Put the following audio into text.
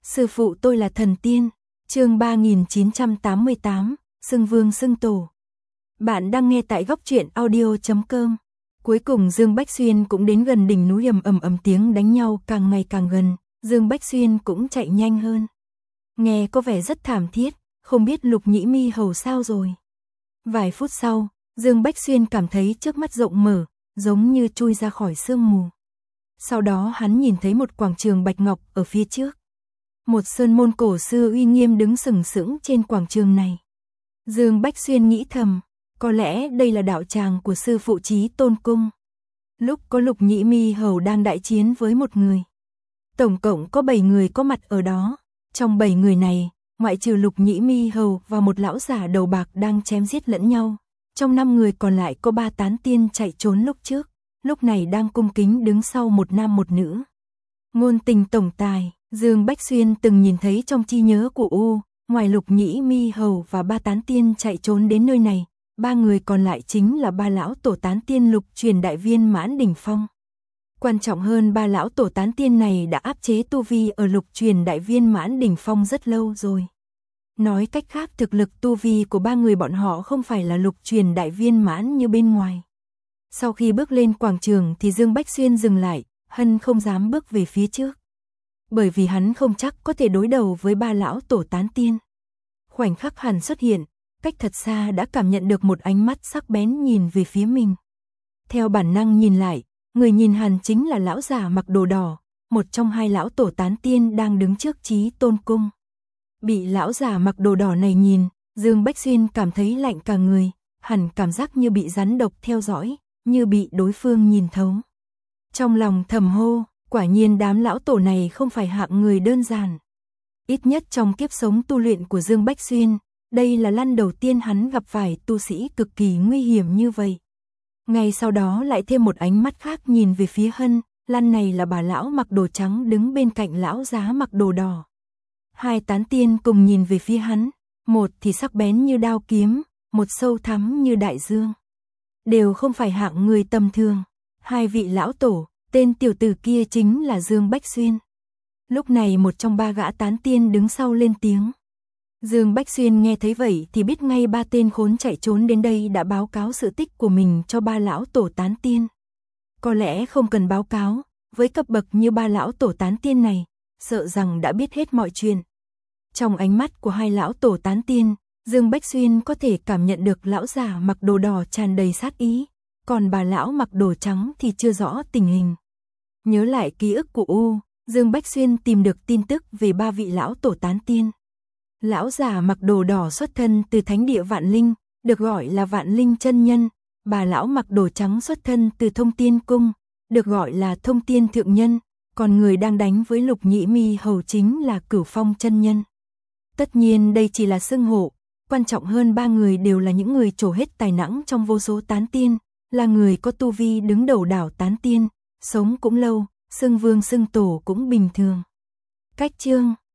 Sư phụ tôi là thần tiên. Chương 3988, xưng vương xưng tổ. Bạn đang nghe tại góc truyện audio.com. Cuối cùng Dương Bách Xuyên cũng đến gần đỉnh núi, ầm tiếng đánh nhau càng ngày càng gần, Dương Bách Xuyên cũng chạy nhanh hơn. Nghe có vẻ rất thảm thiết, không biết Lục Nhĩ Mi Hầu sao rồi. Vài phút sau, Dương Bách Xuyên cảm thấy trước mắt rộng mở, giống như chui ra khỏi sương mù. Sau đó hắn nhìn thấy một quảng trường bạch ngọc ở phía trước. Một sơn môn cổ xưa uy nghiêm đứng sừng sững trên quảng trường này. Dương Bách Xuyên nghĩ thầm, có lẽ đây là đạo tràng của sư phụ Chí Tôn Cung. Lúc có Lục Nhĩ Mi Hầu đang đại chiến với một người. Tổng cộng có 7 người có mặt ở đó. Trong 7 người này, ngoại trừ Lục Nhĩ Mi Hầu và một lão giả đầu bạc đang chém giết lẫn nhau. Trong 5 người còn lại có 3 tán tiên chạy trốn lúc trước, lúc này đang cung kính đứng sau một nam một nữ. Ngôn tình tổng tài, Dương Bách Xuyên từng nhìn thấy trong trí nhớ của ngoài Lục Nhĩ Mi Hầu và 3 tán tiên chạy trốn đến nơi này, 3 người còn lại chính là 3 lão tổ tán tiên Lục Truyền Đại Viên Mãn đỉnh phong. Quan trọng hơn, 3 lão tổ tán tiên này đã áp chế tu vi ở Lục Truyền Đại Viên Mãn đỉnh phong rất lâu rồi. Nói cách khác, thực lực tu vi của 3 người bọn họ không phải là Lục Truyền Đại Viên Mãn như bên ngoài. Sau khi bước lên quảng trường thì Dương Bách Xuyên dừng lại, hân không dám bước về phía trước. Bởi vì hắn không chắc có thể đối đầu với 3 lão tổ tán tiên. Khoảnh khắc hắn xuất hiện, cách thật xa đã cảm nhận được một ánh mắt sắc bén nhìn về phía mình. Theo bản năng nhìn lại, người nhìn hắn chính là lão giả mặc đồ đỏ, một trong 2 lão tổ tán tiên đang đứng trước Chí Tôn Cung. Bị lão giả mặc đồ đỏ này nhìn, Dương Bách Xuyên cảm thấy lạnh cả người, hẳn cảm giác như bị rắn độc theo dõi, như bị đối phương nhìn thấu. Trong lòng thầm hô, quả nhiên đám lão tổ này không phải hạng người đơn giản. Ít nhất trong kiếp sống tu luyện của Dương Bách Xuyên, đây là lần đầu tiên hắn gặp phải tu sĩ cực kỳ nguy hiểm như vậy. Ngay sau đó lại thêm một ánh mắt khác nhìn về phía Hân, lần này là bà lão mặc đồ trắng đứng bên cạnh lão giá mặc đồ đỏ. 2 tán tiên cùng nhìn về phía hắn, một thì sắc bén như đao kiếm, một sâu thẳm như đại dương. Đều không phải hạng người tầm thường. 2 vị lão tổ, tên tiểu tử kia chính là Dương Bách Xuyên. Lúc này một trong 3 gã tán tiên đứng sau lên tiếng. Dương Bách Xuyên nghe thấy vậy thì biết ngay 3 tên khốn chạy trốn đến đây đã báo cáo sự tích của mình cho 3 lão tổ tán tiên. Có lẽ không cần báo cáo, với cấp bậc như 3 lão tổ tán tiên này, sợ rằng đã biết hết mọi chuyện. Trong ánh mắt của 2 lão tổ tán tiên, Dương Bách Xuyên có thể cảm nhận được lão giả mặc đồ đỏ tràn đầy sát ý, còn bà lão mặc đồ trắng thì chưa rõ tình hình. Nhớ lại ký ức của Dương Bách Xuyên tìm được tin tức về 3 vị lão tổ tán tiên. Lão giả mặc đồ đỏ xuất thân từ thánh địa Vạn Linh, được gọi là Vạn Linh chân nhân. Bà lão mặc đồ trắng xuất thân từ Thông Tiên Cung, được gọi là Thông Tiên thượng nhân. Còn người đang đánh với Lục Nhĩ Mi Hầu chính là Cửu Phong chân nhân. Tất nhiên đây chỉ là xưng hô, quan trọng hơn 3 người đều là những người trổ hết tài năng trong vô số tán tiên, là người có tu vi đứng đầu đảo tán tiên, sống cũng lâu, xưng vương xưng tổ cũng bình thường. Cách chương